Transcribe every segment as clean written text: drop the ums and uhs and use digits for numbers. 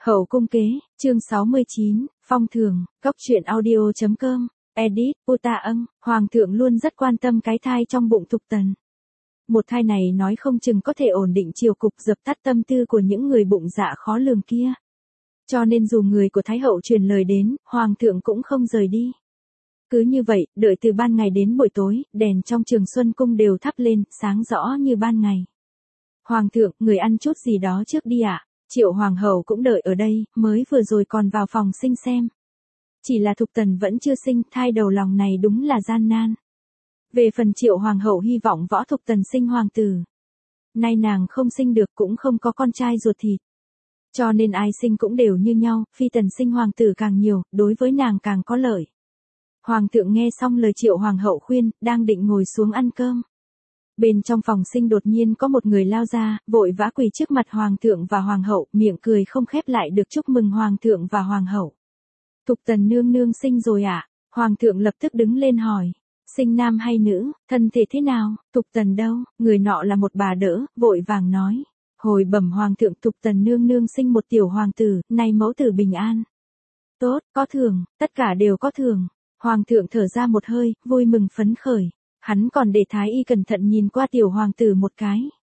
Hậu cung kế, chương 69, phong thường, cốc truyện audio.com, edit, Uta âng, Hoàng thượng luôn rất quan tâm cái thai trong bụng Thục Tần. Một thai này nói không chừng có thể ổn định triều cục, dập tắt tâm tư của những người bụng dạ khó lường kia. Cho nên dù người của Thái hậu truyền lời đến, Hoàng thượng cũng không rời đi. Cứ như vậy, đợi từ ban ngày đến buổi tối, đèn trong Trường Xuân Cung đều thắp lên, sáng rõ như ban ngày. Hoàng thượng, người ăn chút gì đó trước đi ạ. Triệu Hoàng hậu cũng đợi ở đây, mới vừa rồi còn vào phòng sinh xem. Chỉ là Thục Tần vẫn chưa sinh, thai đầu lòng này đúng là gian nan. Về phần Triệu Hoàng hậu hy vọng Võ Thục Tần sinh hoàng tử. Nay nàng không sinh được, cũng không có con trai ruột thịt. Cho nên ai sinh cũng đều như nhau, Phi Tần sinh hoàng tử càng nhiều, đối với nàng càng có lợi. Hoàng thượng nghe xong lời Triệu Hoàng hậu khuyên, đang định ngồi xuống ăn cơm. Bên trong phòng sinh đột nhiên có một người lao ra, vội vã quỳ trước mặt Hoàng thượng và Hoàng hậu, miệng cười không khép lại được chúc mừng Hoàng thượng và Hoàng hậu. Thục Tần nương nương sinh rồi ạ? Hoàng thượng lập tức đứng lên hỏi. Sinh nam hay nữ, thân thể thế nào? Thục Tần đâu? Người nọ là một bà đỡ, vội vàng nói. Hồi bẩm Hoàng thượng, Thục Tần nương nương sinh một tiểu hoàng tử, nay mẫu tử bình an. Tốt, có thưởng, tất cả đều có thưởng. Hoàng thượng thở ra một hơi, vui mừng phấn khởi. Hắn còn để Thái y cẩn thận nhìn qua tiểu hoàng tử một cái.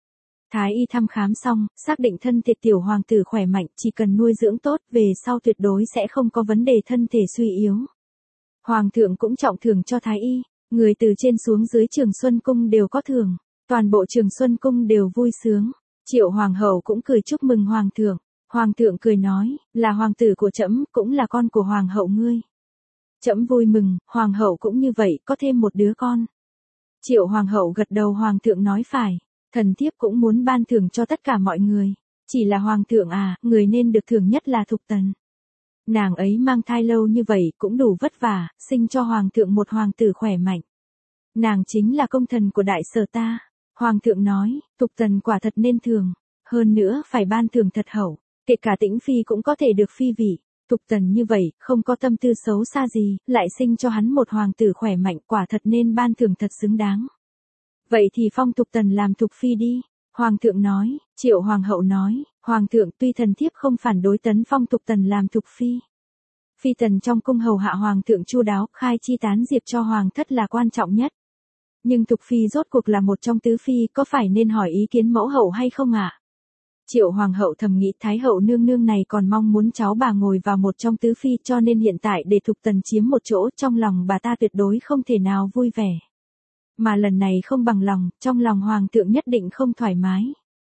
Thái y thăm khám xong, xác định thân thể tiểu hoàng tử khỏe mạnh, chỉ cần nuôi dưỡng tốt, về sau tuyệt đối sẽ không có vấn đề thân thể suy yếu. Hoàng thượng cũng trọng thưởng cho Thái y, người từ trên xuống dưới Trường Xuân Cung đều có thưởng, toàn bộ Trường Xuân Cung đều vui sướng. Triệu Hoàng hậu cũng cười chúc mừng Hoàng thượng. Hoàng thượng cười nói, là hoàng tử của trẫm, cũng là con của Hoàng hậu ngươi. Trẫm vui mừng, Hoàng hậu cũng như vậy, có thêm một đứa con. Triệu Hoàng hậu gật đầu. Hoàng thượng nói phải, thần thiếp cũng muốn ban thưởng cho tất cả mọi người. Chỉ là Hoàng thượng à, người nên được thưởng nhất là Thục Tần. Nàng ấy mang thai lâu như vậy cũng đủ vất vả, sinh cho Hoàng thượng một hoàng tử khỏe mạnh. Nàng chính là công thần của đại sở ta. Hoàng thượng nói, Thục Tần quả thật nên thưởng, hơn nữa phải ban thưởng thật hậu, kể cả Tĩnh Phi cũng có thể được phi vị. Thục Tần như vậy, không có tâm tư xấu xa gì, lại sinh cho hắn một hoàng tử khỏe mạnh, quả thật nên ban thưởng thật xứng đáng. Vậy thì phong Thục Tần làm Thục Phi đi. Hoàng thượng nói. Triệu Hoàng hậu nói, Hoàng thượng tuy thần thiếp không phản đối tấn phong Thục Tần làm Thục Phi. Phi tần trong cung hầu hạ Hoàng thượng chu đáo, khai chi tán diệp cho Hoàng thất là quan trọng nhất. Nhưng Thục Phi rốt cuộc là một trong tứ Phi, có phải nên hỏi ý kiến mẫu hậu hay không ạ? Triệu Hoàng hậu thầm nghĩ Thái hậu nương nương này còn mong muốn cháu bà ngồi vào một trong tứ Phi, cho nên hiện tại để Thục Tần chiếm một chỗ, trong lòng bà ta tuyệt đối không thể nào vui vẻ. Mà lần này không bằng lòng, trong lòng Hoàng thượng nhất định không thoải mái.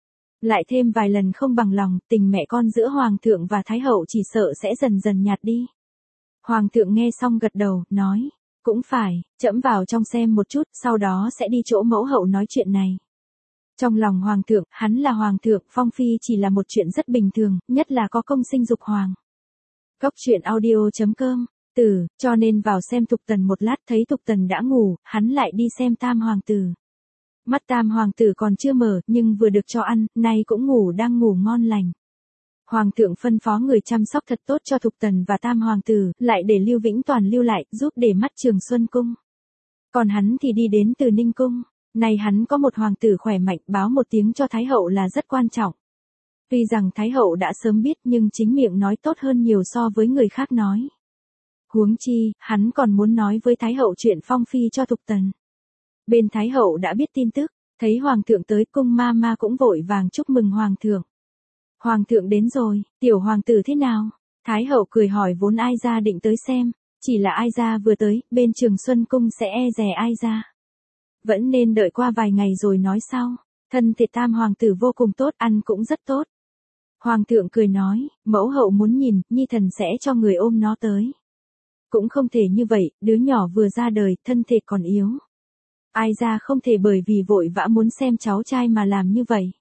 Lại thêm vài lần không bằng lòng, tình mẹ con giữa Hoàng thượng và Thái hậu chỉ sợ sẽ dần dần nhạt đi. Hoàng thượng nghe xong gật đầu, nói, cũng phải, trẫm vào trong xem một chút, sau đó sẽ đi chỗ mẫu hậu nói chuyện này. Trong lòng Hoàng thượng, hắn là Hoàng thượng, phong phi chỉ là một chuyện rất bình thường, nhất là có công sinh dục hoàng. Cốc truyện audio.com, cho nên vào xem Thục Tần một lát, thấy Thục Tần đã ngủ, hắn lại đi xem Tam hoàng tử. Mắt Tam hoàng tử còn chưa mở, nhưng vừa được cho ăn, nay cũng đang ngủ ngon lành. Hoàng thượng phân phó người chăm sóc thật tốt cho Thục Tần và Tam hoàng tử, lại để Lưu Vĩnh Toàn lưu lại, giúp để mắt Trường Xuân Cung. Còn hắn thì đi đến Từ Ninh Cung. Này hắn có một hoàng tử khỏe mạnh, báo một tiếng cho Thái hậu là rất quan trọng. Tuy rằng Thái hậu đã sớm biết, nhưng chính miệng nói tốt hơn nhiều so với người khác nói. Huống chi, hắn còn muốn nói với Thái hậu chuyện phong phi cho Thục Tần. Bên Thái hậu đã biết tin tức, thấy Hoàng thượng tới, cung ma ma cũng vội vàng chúc mừng Hoàng thượng. Hoàng thượng đến rồi, tiểu hoàng tử thế nào? Thái hậu cười hỏi vốn Ai Gia định tới xem, chỉ là Ai Gia vừa tới, bên Trường Xuân Cung sẽ e dè Ai Gia. Vẫn nên đợi qua vài ngày rồi nói sau. Thân thể Tam hoàng tử vô cùng tốt, ăn cũng rất tốt. Hoàng thượng cười nói, mẫu hậu muốn nhìn, nhi thần sẽ cho người ôm nó tới. Cũng không thể như vậy, đứa nhỏ vừa ra đời, thân thể còn yếu. Ai ra không thể bởi vì vội vã muốn xem cháu trai mà làm như vậy.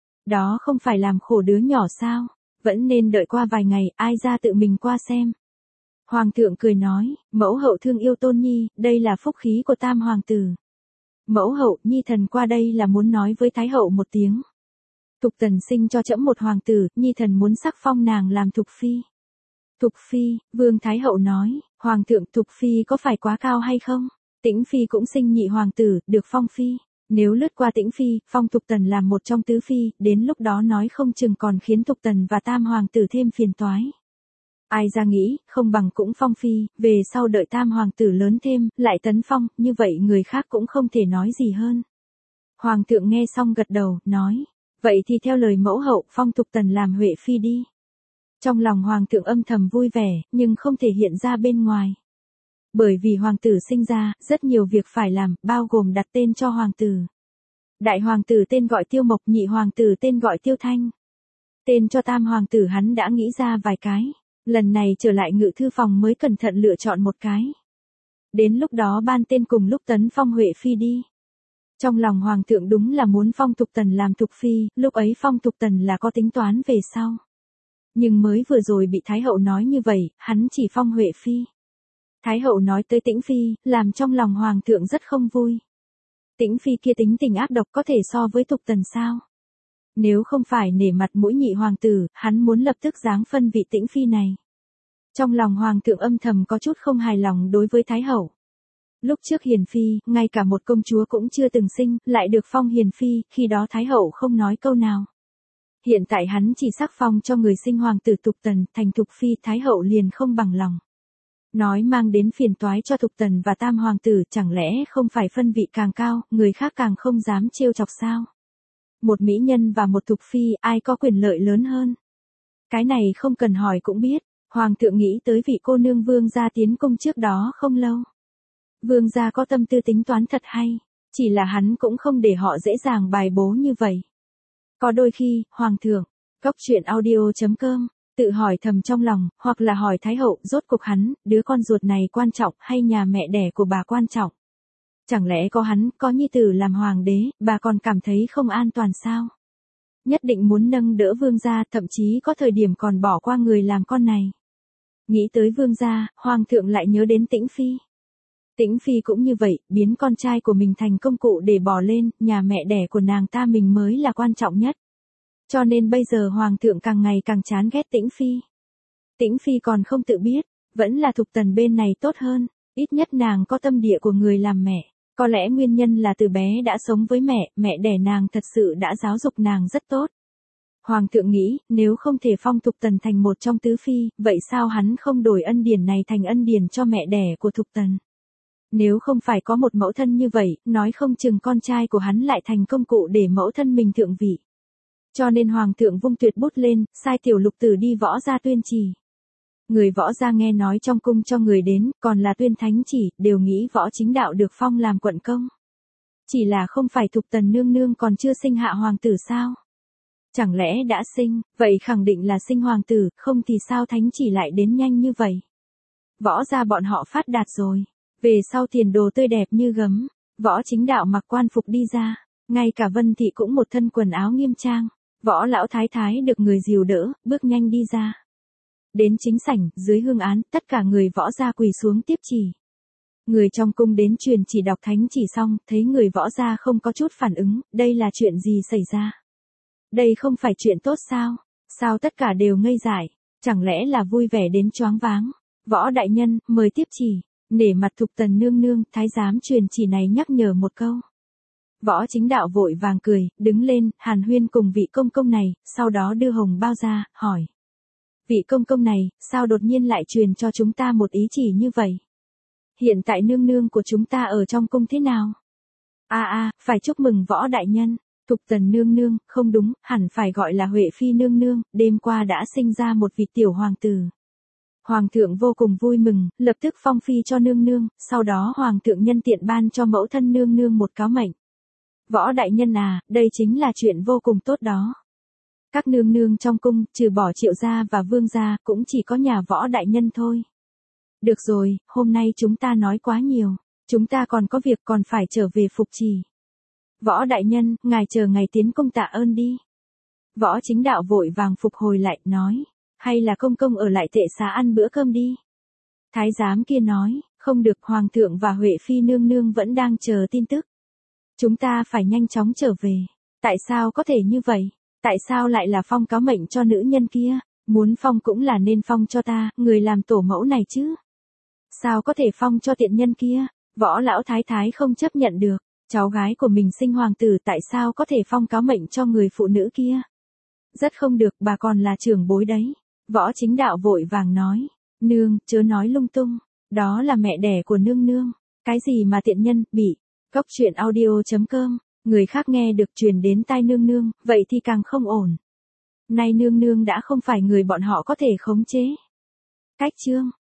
Đó không phải làm khổ đứa nhỏ sao? Vẫn nên đợi qua vài ngày, Ai ra tự mình qua xem. Hoàng thượng cười nói, mẫu hậu thương yêu Tôn Nhi, đây là phúc khí của Tam hoàng tử. Mẫu hậu, nhi thần qua đây là muốn nói với Thái hậu một tiếng. Thục Tần sinh cho trẫm một hoàng tử, nhi thần muốn sắc phong nàng làm Thục Phi. Thục Phi, Vương Thái hậu nói, Hoàng thượng, Thục Phi có phải quá cao hay không? Tĩnh Phi cũng sinh nhị hoàng tử, được phong Phi. Nếu lướt qua Tĩnh Phi, phong Thục Tần làm một trong tứ phi, đến lúc đó nói không chừng còn khiến Thục Tần và Tam Hoàng tử thêm phiền toái. Ai ra nghĩ, không bằng cũng phong phi, về sau đợi Tam Hoàng tử lớn thêm, lại tấn phong, như vậy người khác cũng không thể nói gì hơn. Hoàng thượng nghe xong gật đầu, nói, vậy thì theo lời mẫu hậu, phong Thục Tần làm Huệ phi đi. Trong lòng Hoàng thượng âm thầm vui vẻ, nhưng không thể hiện ra bên ngoài. Bởi vì Hoàng tử sinh ra, rất nhiều việc phải làm, bao gồm đặt tên cho Hoàng tử. Đại Hoàng tử tên gọi Tiêu Mộc, nhị Hoàng tử tên gọi Tiêu Thanh. Tên cho Tam Hoàng tử hắn đã nghĩ ra vài cái. Lần này trở lại ngự thư phòng mới cẩn thận lựa chọn một cái. Đến lúc đó ban tên cùng lúc tấn phong Huệ phi đi. Trong lòng Hoàng thượng đúng là muốn phong Thục Tần làm Thục phi, lúc ấy phong Thục Tần là có tính toán về sau. Nhưng mới vừa rồi bị Thái hậu nói như vậy, hắn chỉ phong Huệ phi. Thái hậu nói tới Tĩnh Phi, làm trong lòng Hoàng thượng rất không vui. Tĩnh Phi kia tính tình ác độc có thể so với Thục Tần sao? Nếu không phải nể mặt mũi nhị hoàng tử, hắn muốn lập tức giáng phân vị Tĩnh Phi này. Trong lòng Hoàng thượng âm thầm có chút không hài lòng đối với Thái hậu. Lúc trước Hiền Phi, ngay cả một công chúa cũng chưa từng sinh, lại được phong Hiền Phi, khi đó Thái hậu không nói câu nào. Hiện tại hắn chỉ sắc phong cho người sinh hoàng tử Thục Tần, thành Thục Phi, Thái hậu liền không bằng lòng. Nói mang đến phiền toái cho Thục Tần và Tam Hoàng tử, chẳng lẽ không phải phân vị càng cao, người khác càng không dám trêu chọc sao? Một mỹ nhân và một Thục Phi, ai có quyền lợi lớn hơn? Cái này không cần hỏi cũng biết, Hoàng thượng nghĩ tới vị cô nương Vương gia tiến cung trước đó không lâu. Vương gia có tâm tư tính toán thật hay, chỉ là hắn cũng không để họ dễ dàng bài bố như vậy. Có đôi khi, Hoàng thượng, goctruyện.audio.com, tự hỏi thầm trong lòng, hoặc là hỏi Thái hậu, rốt cuộc hắn, đứa con ruột này quan trọng hay nhà mẹ đẻ của bà quan trọng? Chẳng lẽ có hắn, có nhi tử làm hoàng đế, bà còn cảm thấy không an toàn sao? Nhất định muốn nâng đỡ Vương gia, thậm chí có thời điểm còn bỏ qua người làm con này. Nghĩ tới Vương gia, Hoàng thượng lại nhớ đến Tĩnh Phi. Tĩnh Phi cũng như vậy, biến con trai của mình thành công cụ để bỏ lên, nhà mẹ đẻ của nàng ta mình mới là quan trọng nhất. Cho nên bây giờ Hoàng thượng càng ngày càng chán ghét Tĩnh Phi. Tĩnh Phi còn không tự biết, vẫn là Thục Tần bên này tốt hơn, ít nhất nàng có tâm địa của người làm mẹ. Có lẽ nguyên nhân là từ bé đã sống với mẹ, mẹ đẻ nàng thật sự đã giáo dục nàng rất tốt. Hoàng thượng nghĩ, nếu không thể phong Thục Tần thành một trong tứ phi, vậy sao hắn không đổi ân điển này thành ân điển cho mẹ đẻ của Thục Tần? Nếu không phải có một mẫu thân như vậy, nói không chừng con trai của hắn lại thành công cụ để mẫu thân mình thượng vị. Cho nên Hoàng thượng vung tuyệt bút lên, sai tiểu lục tử đi võ gia tuyên chỉ. Người võ gia nghe nói trong cung cho người đến, còn là tuyên thánh chỉ, đều nghĩ Võ Chính Đạo được phong làm quận công. Chỉ là không phải Thục Tần nương nương còn chưa sinh hạ hoàng tử sao? Chẳng lẽ đã sinh, vậy khẳng định là sinh hoàng tử, không thì sao thánh chỉ lại đến nhanh như vậy? Võ gia bọn họ phát đạt rồi, về sau tiền đồ tươi đẹp như gấm. Võ Chính Đạo mặc quan phục đi ra, ngay cả Vân Thị cũng một thân quần áo nghiêm trang. Võ lão thái thái được người dìu đỡ, bước nhanh đi ra. Đến chính sảnh, dưới hương án, tất cả người võ gia quỳ xuống tiếp chỉ. Người trong cung đến truyền chỉ đọc thánh chỉ xong, thấy người võ gia không có chút phản ứng, đây là chuyện gì xảy ra? Đây không phải chuyện tốt sao? Sao tất cả đều ngây dại? Chẳng lẽ là vui vẻ đến choáng váng? Võ đại nhân, mời tiếp chỉ. Nể mặt Thục Tần nương nương, thái giám truyền chỉ này nhắc nhở một câu. Võ Chính Đạo vội vàng cười, đứng lên, hàn huyên cùng vị công công này, sau đó đưa hồng bao ra, hỏi. Vị công công này, sao đột nhiên lại truyền cho chúng ta một ý chỉ như vậy? Hiện tại nương nương của chúng ta ở trong cung thế nào? Phải chúc mừng Võ đại nhân. Thục Tần nương nương, không đúng, hẳn phải gọi là Huệ Phi nương nương, đêm qua đã sinh ra một vị tiểu hoàng tử. Hoàng thượng vô cùng vui mừng, lập tức phong phi cho nương nương, sau đó hoàng thượng nhân tiện ban cho mẫu thân nương nương một cáo mệnh. Võ đại nhân à, đây chính là chuyện vô cùng tốt đó. Các nương nương trong cung, trừ bỏ Triệu gia và Vương gia, cũng chỉ có nhà Võ đại nhân thôi. Được rồi, hôm nay chúng ta nói quá nhiều, chúng ta còn có việc còn phải trở về phục trì. Võ đại nhân, ngài chờ ngày tiến công tạ ơn đi. Võ Chính Đạo vội vàng phục hồi lại, nói, hay là công công ở lại tệ xá ăn bữa cơm đi. Thái giám kia nói, không được, hoàng thượng và Huệ Phi nương nương vẫn đang chờ tin tức. Chúng ta phải nhanh chóng trở về. Tại sao có thể như vậy? Tại sao lại là phong cáo mệnh cho nữ nhân kia? Muốn phong cũng là nên phong cho ta, người làm tổ mẫu này chứ. Sao có thể phong cho tiện nhân kia? Võ lão thái thái không chấp nhận được. Cháu gái của mình sinh hoàng tử tại sao có thể phong cáo mệnh cho người phụ nữ kia? Rất không được, bà còn là trưởng bối đấy. Võ Chính Đạo vội vàng nói. Nương, chớ nói lung tung. Đó là mẹ đẻ của nương nương. Cái gì mà tiện nhân, bị. Cốc truyện audio.com. Người khác nghe được truyền đến tai nương nương, vậy thì càng không ổn. Nay nương nương đã không phải người bọn họ có thể khống chế. Cách chương.